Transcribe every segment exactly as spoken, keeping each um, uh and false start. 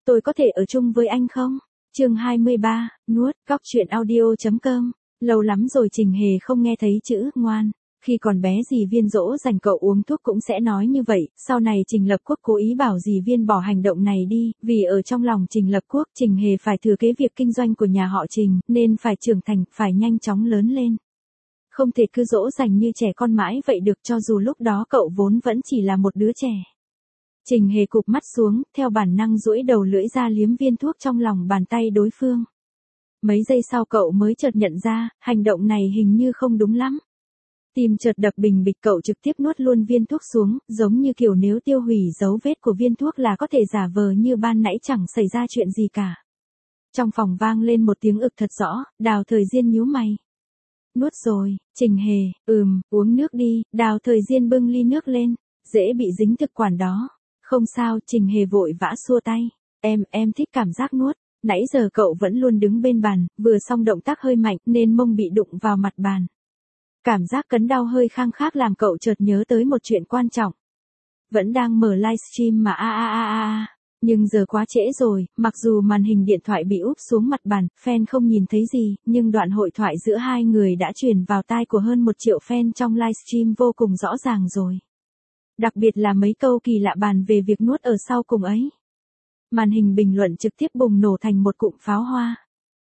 tôi có thể ở chung với anh không? Chương hai mươi ba, nuốt, góc truyện audio.com. Lâu lắm rồi Trình Hề không nghe thấy chữ ngoan. Khi còn bé dì Viên dỗ dành cậu uống thuốc cũng sẽ nói như vậy, sau này Trình Lập Quốc cố ý bảo dì Viên bỏ hành động này đi, vì ở trong lòng Trình Lập Quốc, Trình Hề phải thừa kế việc kinh doanh của nhà họ Trình, nên phải trưởng thành, phải nhanh chóng lớn lên. Không thể cứ dỗ dành như trẻ con mãi vậy được, cho dù lúc đó cậu vốn vẫn chỉ là một đứa trẻ. Trình Hề cụp mắt xuống, theo bản năng duỗi đầu lưỡi ra liếm viên thuốc trong lòng bàn tay đối phương. Mấy giây sau cậu mới chợt nhận ra, hành động này hình như không đúng lắm. Tim chợt đập bình bịch, cậu trực tiếp nuốt luôn viên thuốc xuống, giống như kiểu nếu tiêu hủy dấu vết của viên thuốc là có thể giả vờ như ban nãy chẳng xảy ra chuyện gì cả. Trong phòng vang lên một tiếng ực thật rõ, Đào Thời Diên nhíu mày. Nuốt rồi, Trình Hề, ừm, uống nước đi, Đào Thời Diên bưng ly nước lên, dễ bị dính thực quản đó. Không sao, Trình Hề vội vã xua tay. Em, em thích cảm giác nuốt. Nãy giờ cậu vẫn luôn đứng bên bàn, vừa xong động tác hơi mạnh nên mông bị đụng vào mặt bàn. Cảm giác cấn đau hơi khang khác làm cậu chợt nhớ tới một chuyện quan trọng. Vẫn đang mở livestream mà a a a a. Nhưng giờ quá trễ rồi, mặc dù màn hình điện thoại bị úp xuống mặt bàn, fan không nhìn thấy gì, nhưng đoạn hội thoại giữa hai người đã truyền vào tai của hơn một triệu fan trong livestream vô cùng rõ ràng rồi. Đặc biệt là mấy câu kỳ lạ bàn về việc nuốt ở sau cùng ấy. Màn hình bình luận trực tiếp bùng nổ thành một cụm pháo hoa.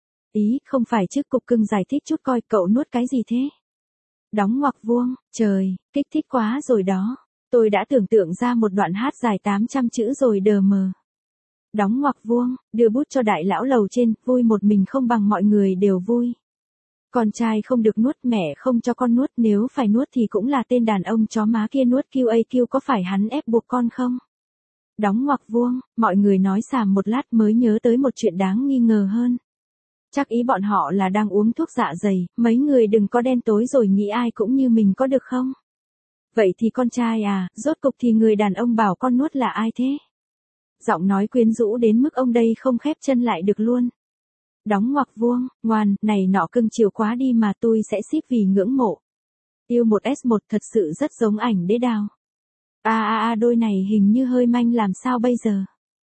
Ý, không phải chứ, cục cưng giải thích chút coi, cậu nuốt cái gì thế? Đóng ngoặc vuông, trời, kích thích quá rồi đó. Tôi đã tưởng tượng ra một đoạn hát dài tám trăm chữ rồi đờ mờ. Đóng ngoặc vuông, đưa bút cho đại lão lầu trên, vui một mình không bằng mọi người đều vui. Con trai không được nuốt, mẹ không cho con nuốt, nếu phải nuốt thì cũng là tên đàn ông chó má kia nuốt, quy a quy, có phải hắn ép buộc con không? Đóng ngoặc vuông, mọi người nói xàm một lát mới nhớ tới một chuyện đáng nghi ngờ hơn. Chắc ý bọn họ là đang uống thuốc dạ dày, mấy người đừng có đen tối rồi nghĩ ai cũng như mình có được không? Vậy thì con trai à, rốt cục thì người đàn ông bảo con nuốt là ai thế? Giọng nói quyến rũ đến mức ông đây không khép chân lại được luôn. Đóng ngoặc vuông, ngoan, này nọ cưng chiều quá đi mà, tôi sẽ ship vì ngưỡng mộ. Yêu một S một thật sự rất giống ảnh đế Đào. À à à, đôi này hình như hơi manh, làm sao bây giờ?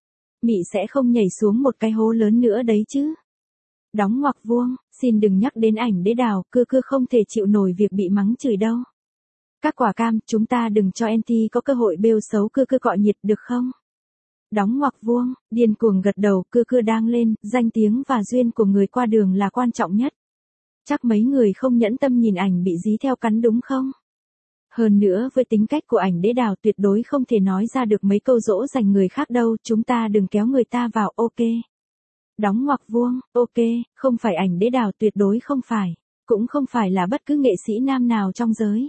Mị sẽ không nhảy xuống một cái hố lớn nữa đấy chứ? Đóng ngoặc vuông, xin đừng nhắc đến ảnh đế Đào, cưa cưa không thể chịu nổi việc bị mắng chửi đâu. Các quả cam, chúng ta đừng cho anti có cơ hội bêu xấu cưa cưa cọ nhiệt được không? Đóng ngoặc vuông, điên cuồng gật đầu, cưa cưa đang lên, danh tiếng và duyên của người qua đường là quan trọng nhất. Chắc mấy người không nhẫn tâm nhìn ảnh bị dí theo cắn đúng không? Hơn nữa với tính cách của ảnh đế Đào tuyệt đối không thể nói ra được mấy câu dỗ dành người khác đâu, chúng ta đừng kéo người ta vào, ok. Đóng ngoặc vuông, ok, không phải ảnh đế Đào, tuyệt đối không phải, cũng không phải là bất cứ nghệ sĩ nam nào trong giới.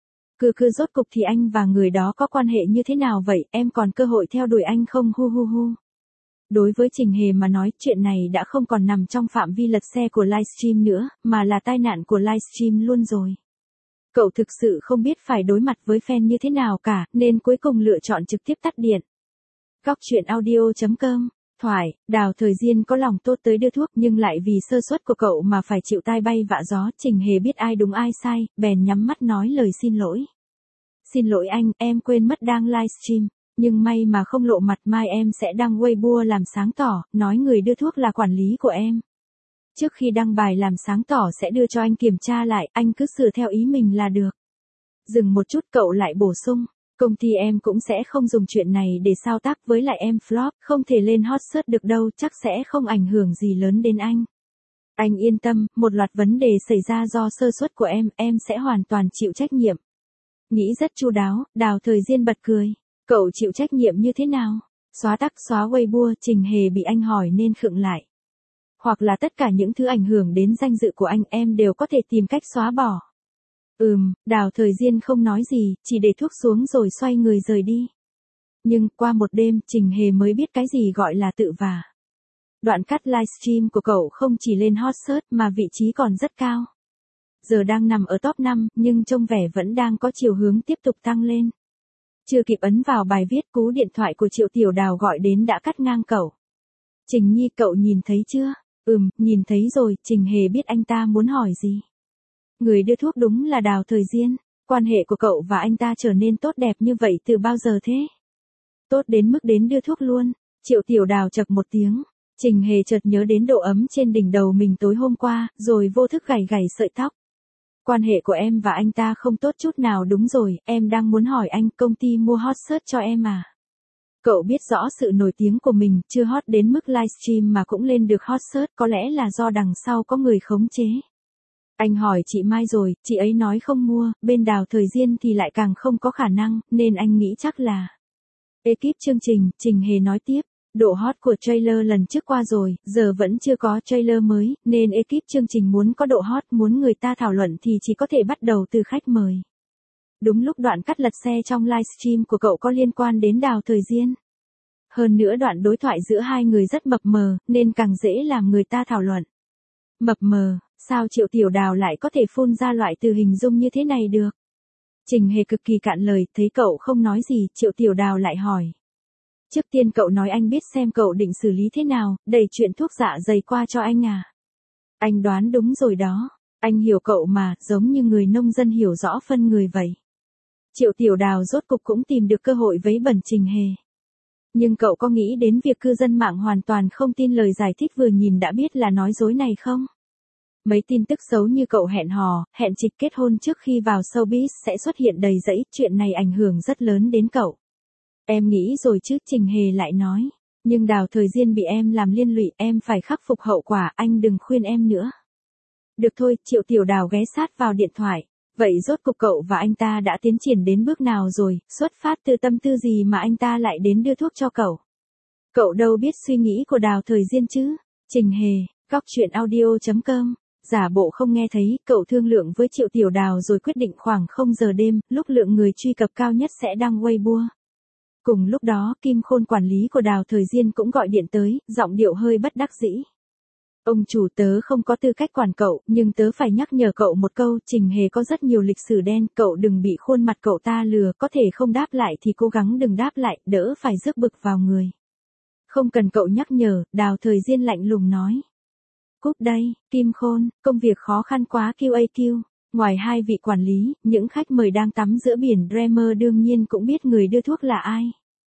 Cứ cứ rốt cục thì anh và người đó có quan hệ như thế nào vậy, em còn cơ hội theo đuổi anh không, hu hu hu. Đối với Trình Hề mà nói, chuyện này đã không còn nằm trong phạm vi lật xe của livestream nữa, mà là tai nạn của livestream luôn rồi. Cậu thực sự không biết phải đối mặt với fan như thế nào cả, nên cuối cùng lựa chọn trực tiếp tắt điện. Góc truyện audio.com. Thoại, Đào Thời Diên có lòng tốt tới đưa thuốc nhưng lại vì sơ suất của cậu mà phải chịu tai bay vạ gió. Trình Hề biết ai đúng ai sai, bèn nhắm mắt nói lời xin lỗi. Xin lỗi anh, em quên mất đang livestream, nhưng may mà không lộ mặt, mai em sẽ đăng Weibo làm sáng tỏ, nói người đưa thuốc là quản lý của em. Trước khi đăng bài làm sáng tỏ sẽ đưa cho anh kiểm tra lại, anh cứ sửa theo ý mình là được. Dừng một chút cậu lại bổ sung, công ty em cũng sẽ không dùng chuyện này để sao tác, với lại em flop, không thể lên hot search được đâu, chắc sẽ không ảnh hưởng gì lớn đến anh. Anh yên tâm, một loạt vấn đề xảy ra do sơ suất của em, em sẽ hoàn toàn chịu trách nhiệm. Nghĩ rất chu đáo, Đào Thời Diên bật cười. Cậu chịu trách nhiệm như thế nào? Xóa tắc xóa Weibo, Trình Hề bị anh hỏi nên khựng lại. Hoặc là tất cả những thứ ảnh hưởng đến danh dự của anh, em đều có thể tìm cách xóa bỏ. Ừm, Đào Thời Diên không nói gì, chỉ để thuốc xuống rồi xoay người rời đi. Nhưng qua một đêm, Trình Hề mới biết cái gì gọi là tự vả. Đoạn cắt livestream của cậu không chỉ lên hot search mà vị trí còn rất cao. Giờ đang nằm ở top năm, nhưng trông vẻ vẫn đang có chiều hướng tiếp tục tăng lên. Chưa kịp ấn vào bài viết, cú điện thoại của Triệu Tiểu Đào gọi đến đã cắt ngang cậu. Trình Nhi, cậu nhìn thấy chưa? Ừm, nhìn thấy rồi. Trình Hề biết anh ta muốn hỏi gì. Người đưa thuốc đúng là Đào Thời Diên. Quan hệ của cậu và anh ta trở nên tốt đẹp như vậy từ bao giờ thế? Tốt đến mức đến đưa thuốc luôn. Triệu Tiểu Đào chậc một tiếng. Trình Hề chợt nhớ đến độ ấm trên đỉnh đầu mình tối hôm qua, rồi vô thức gảy gảy sợi tóc. Quan hệ của em và anh ta không tốt chút nào. Đúng rồi, em đang muốn hỏi anh, công ty mua hot search cho em à? Cậu biết rõ sự nổi tiếng của mình, chưa hot đến mức livestream mà cũng lên được hot search, có lẽ là do đằng sau có người khống chế. Anh hỏi chị Mai rồi, chị ấy nói không mua, bên Đào Thời Diên thì lại càng không có khả năng, nên anh nghĩ chắc là ekip chương trình. Trình Hề nói tiếp, độ hot của trailer lần trước qua rồi, giờ vẫn chưa có trailer mới, nên ekip chương trình muốn có độ hot, muốn người ta thảo luận thì chỉ có thể bắt đầu từ khách mời. Đúng lúc đoạn cắt lật xe trong livestream của cậu có liên quan đến Đào Thời Diên. Hơn nữa đoạn đối thoại giữa hai người rất mập mờ, nên càng dễ làm người ta thảo luận. Mập mờ, sao Triệu Tiểu Đào lại có thể phun ra loại từ hình dung như thế này được? Trình Hề cực kỳ cạn lời, thấy cậu không nói gì, Triệu Tiểu Đào lại hỏi. Trước tiên cậu nói anh biết xem cậu định xử lý thế nào, đẩy chuyện thuốc dạ dày qua cho anh à? Anh đoán đúng rồi đó, anh hiểu cậu mà, giống như người nông dân hiểu rõ phân người vậy. Triệu Tiểu Đào rốt cục cũng tìm được cơ hội vấy bẩn Trình Hề. Nhưng cậu có nghĩ đến việc cư dân mạng hoàn toàn không tin lời giải thích vừa nhìn đã biết là nói dối này không? Mấy tin tức xấu như cậu hẹn hò, hẹn trịch kết hôn trước khi vào showbiz sẽ xuất hiện đầy rẫy, chuyện này ảnh hưởng rất lớn đến cậu. Em nghĩ rồi chứ, Trình Hề lại nói. Nhưng Đào Thời Diên bị em làm liên lụy, em phải khắc phục hậu quả, anh đừng khuyên em nữa. Được thôi, Triệu Tiểu Đào ghé sát vào điện thoại. Vậy rốt cục cậu và anh ta đã tiến triển đến bước nào rồi, xuất phát từ tâm tư gì mà anh ta lại đến đưa thuốc cho cậu? Cậu đâu biết suy nghĩ của Đào Thời Diên chứ? Trình Hề, góc chuyện audio chấm com. Giả bộ không nghe thấy, cậu thương lượng với Triệu Tiểu Đào rồi quyết định khoảng không giờ đêm, lúc lượng người truy cập cao nhất sẽ đăng Weibo. Cùng lúc đó, Kim Khôn quản lý của Đào Thời Diên cũng gọi điện tới, giọng điệu hơi bất đắc dĩ. Ông chủ, tớ không có tư cách quản cậu, nhưng tớ phải nhắc nhở cậu một câu, Trình Hề có rất nhiều lịch sử đen, cậu đừng bị khuôn mặt cậu ta lừa, có thể không đáp lại thì cố gắng đừng đáp lại, đỡ phải rước bực vào người. Không cần cậu nhắc nhở, Đào Thời Diên lạnh lùng nói. Cúp đây, Kim Khôn, công việc khó khăn quá quy a quy. Ngoài hai vị quản lý, những khách mời đang tắm giữa biển Dreamer đương nhiên cũng biết người đưa thuốc là ai.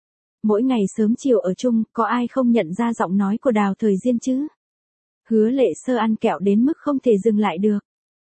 Mỗi ngày sớm chiều ở chung, có ai không nhận ra giọng nói của Đào Thời Diên chứ? Hứa Lệ Sơ ăn kẹo đến mức không thể dừng lại được.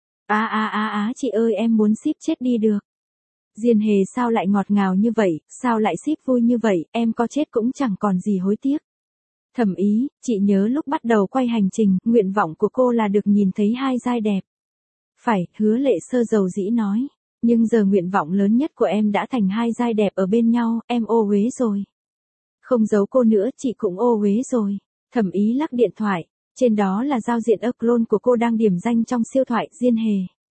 Á á á á chị ơi, em muốn ship chết đi được. Diên Hề sao lại ngọt ngào như vậy, sao lại ship vui như vậy, em có chết cũng chẳng còn gì hối tiếc. Thẩm Ý, chị nhớ lúc bắt đầu quay hành trình, nguyện vọng của cô là được nhìn thấy hai giai đẹp. Phải, Hứa Lệ Sơ dầu dĩ nói. Nhưng giờ nguyện vọng lớn nhất của em đã thành hai giai đẹp ở bên nhau, em ô uế rồi. Không giấu cô nữa, chị cũng ô uế rồi. Thẩm Ý lắc điện thoại. Trên đó là giao diện ơ clone của cô đang điểm danh trong siêu thoại, Diên Hề.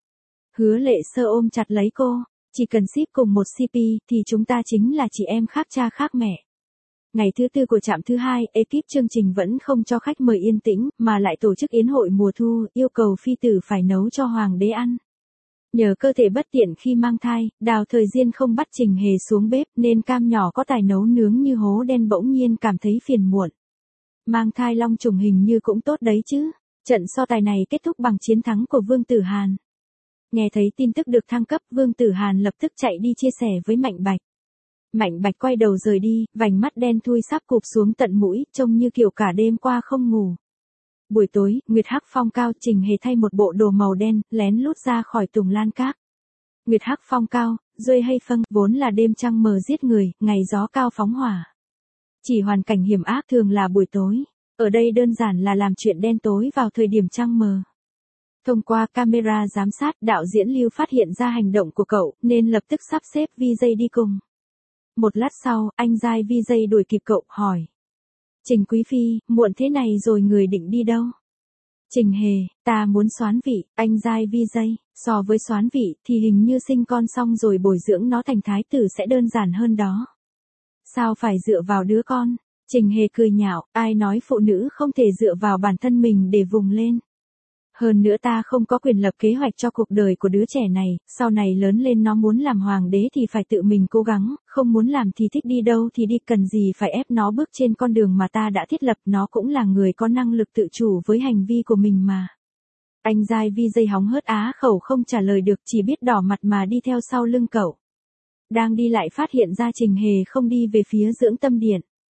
Hứa Lệ Sơ ôm chặt lấy cô. Chỉ cần ship cùng một xê pê, thì chúng ta chính là chị em khác cha khác mẹ. Ngày thứ tư của trạm thứ hai, ekip chương trình vẫn không cho khách mời yên tĩnh, mà lại tổ chức yến hội mùa thu, yêu cầu phi tử phải nấu cho hoàng đế ăn. Nhờ cơ thể bất tiện khi mang thai, Đào Thời Diên không bắt Trình Hề xuống bếp, nên cam nhỏ có tài nấu nướng như hố đen bỗng nhiên cảm thấy phiền muộn. Mang thai long trùng hình như cũng tốt đấy chứ. Trận so tài này kết thúc bằng chiến thắng của Vương Tử Hàn. Nghe thấy tin tức được thăng cấp, Vương Tử Hàn lập tức chạy đi chia sẻ với Mạnh Bạch. Mạnh Bạch quay đầu rời đi, vành mắt đen thui sắp cụp xuống tận mũi, trông như kiểu cả đêm qua không ngủ. Buổi tối, Nguyệt Hắc Phong Cao, Trình Hề thay một bộ đồ màu đen, lén lút ra khỏi Tùng Lan Các. Nguyệt Hắc Phong Cao, Duy hay Phân, vốn là đêm trăng mờ giết người, ngày gió cao phóng hỏa. Chỉ hoàn cảnh hiểm ác thường là buổi tối. Ở đây đơn giản là làm chuyện đen tối vào thời điểm trăng mờ. Thông qua camera giám sát, đạo diễn Lưu phát hiện ra hành động của cậu, nên lập tức sắp xếp vê gi đi cùng. Một lát sau, anh giai vê gi đuổi kịp cậu, hỏi. Trình Quý Phi, muộn thế này rồi người định đi đâu? Trình Hề, ta muốn soán vị, anh giai vê gi, so với soán vị, thì hình như sinh con xong rồi bồi dưỡng nó thành thái tử sẽ đơn giản hơn đó. Sao phải dựa vào đứa con? Trình Hề cười nhạo, ai nói phụ nữ không thể dựa vào bản thân mình để vùng lên. Hơn nữa ta không có quyền lập kế hoạch cho cuộc đời của đứa trẻ này, sau này lớn lên nó muốn làm hoàng đế thì phải tự mình cố gắng, không muốn làm thì thích đi đâu thì đi, cần gì phải ép nó bước trên con đường mà ta đã thiết lập, nó cũng là người có năng lực tự chủ với hành vi của mình mà. Anh giai vê gi hóng hớt á khẩu không trả lời được, chỉ biết đỏ mặt mà đi theo sau lưng cậu. Đang đi lại phát hiện ra Trình Hề không đi về phía dưỡng tâm điện.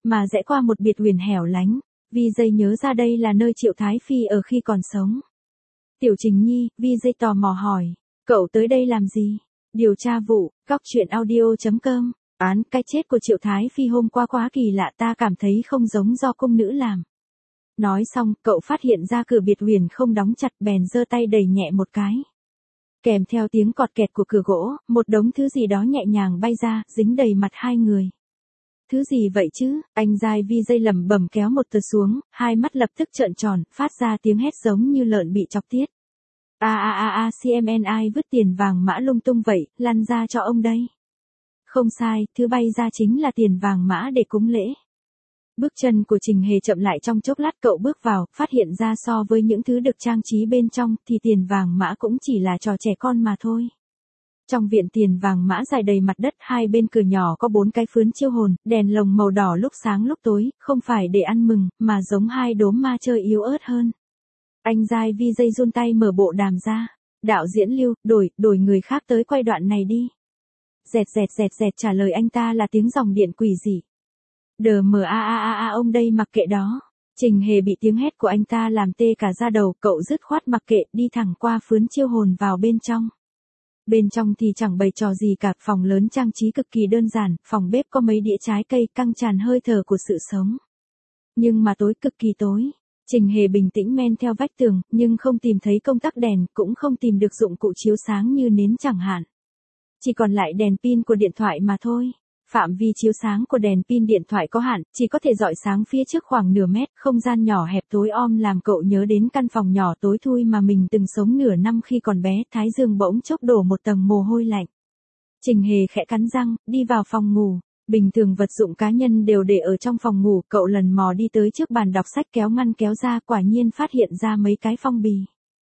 mà rẽ qua một biệt huyền hẻo lánh. Vi dây nhớ ra đây là nơi Triệu Thái Phi ở khi còn sống. Tiểu Trình Nhi, Vi dây tò mò hỏi, cậu tới đây làm gì? Điều tra vụ, góc chuyện audio chấm com. Án cái chết của Triệu Thái Phi hôm qua quá kỳ lạ, ta cảm thấy không giống do cung nữ làm. Nói xong, cậu phát hiện ra cửa biệt huyền không đóng chặt, bèn giơ tay đẩy nhẹ một cái. Kèm theo tiếng cọt kẹt của cửa gỗ, một đống thứ gì đó nhẹ nhàng bay ra, dính đầy mặt hai người. Thứ gì vậy chứ? Anh giai Vi dây lẩm bẩm kéo một tờ xuống, hai mắt lập tức trợn tròn, phát ra tiếng hét giống như lợn bị chọc tiết. A a a a xê em en ai vứt tiền vàng mã lung tung vậy, lăn ra cho ông đây. Không sai, thứ bay ra chính là tiền vàng mã để cúng lễ. Bước chân của Trình Hề chậm lại trong chốc lát, cậu bước vào, phát hiện ra so với những thứ được trang trí bên trong, thì tiền vàng mã cũng chỉ là trò trẻ con mà thôi. Trong viện tiền vàng mã dài đầy mặt đất, hai bên cửa nhỏ có bốn cái phướn chiêu hồn, đèn lồng màu đỏ lúc sáng lúc tối, không phải để ăn mừng, mà giống hai đốm ma chơi yếu ớt hơn. Anh giai Vi dây run tay mở bộ đàm ra. Đạo diễn Lưu, đổi, đổi người khác tới quay đoạn này đi. Dẹt dẹt dẹt dẹt trả lời anh ta là tiếng dòng điện quỷ dị. Đờ mờ a a a a ông đây mặc kệ đó. Trình Hề bị tiếng hét của anh ta làm tê cả da đầu, cậu dứt khoát mặc kệ, đi thẳng qua phướn chiêu hồn vào bên trong. Bên trong thì chẳng bày trò gì cả, phòng lớn trang trí cực kỳ đơn giản, phòng bếp có mấy đĩa trái cây căng tràn hơi thở của sự sống. Nhưng mà tối, cực kỳ tối. Trình Hề bình tĩnh men theo vách tường, nhưng không tìm thấy công tắc đèn, cũng không tìm được dụng cụ chiếu sáng như nến chẳng hạn. Chỉ còn lại đèn pin của điện thoại mà thôi. Phạm vi chiếu sáng của đèn pin điện thoại có hạn, chỉ có thể rọi sáng phía trước khoảng nửa mét, không gian nhỏ hẹp tối om làm cậu nhớ đến căn phòng nhỏ tối thui mà mình từng sống nửa năm khi còn bé, thái dương bỗng chốc đổ một tầng mồ hôi lạnh. Trình Hề khẽ cắn răng, đi vào phòng ngủ. Bình thường vật dụng cá nhân đều để ở trong phòng ngủ, cậu lần mò đi tới trước bàn đọc sách, kéo ngăn kéo ra, quả nhiên phát hiện ra mấy cái phong bì.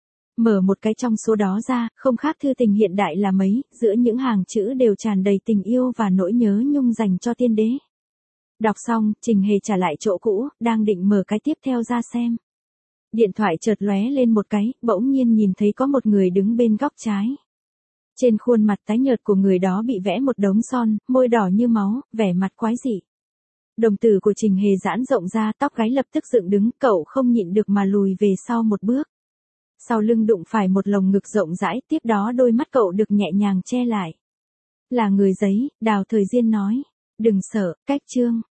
Mở một cái trong số đó ra, không khác thư tình hiện đại là mấy, giữa những hàng chữ đều tràn đầy tình yêu và nỗi nhớ nhung dành cho tiên đế. Đọc xong, Trình Hề trả lại chỗ cũ, đang định mở cái tiếp theo ra xem. Điện thoại chợt lóe lên một cái, bỗng nhiên nhìn thấy có một người đứng bên góc trái. Trên khuôn mặt tái nhợt của người đó bị vẽ một đống son, môi đỏ như máu, vẻ mặt quái dị. Đồng tử của Trình Hề giãn rộng ra, tóc gáy lập tức dựng đứng, cậu không nhịn được mà lùi về sau một bước. Sau lưng đụng phải một lồng ngực rộng rãi, tiếp đó đôi mắt cậu được nhẹ nhàng che lại. Là người giấy, Đào Thời Diên nói. Đừng sợ, cách chương.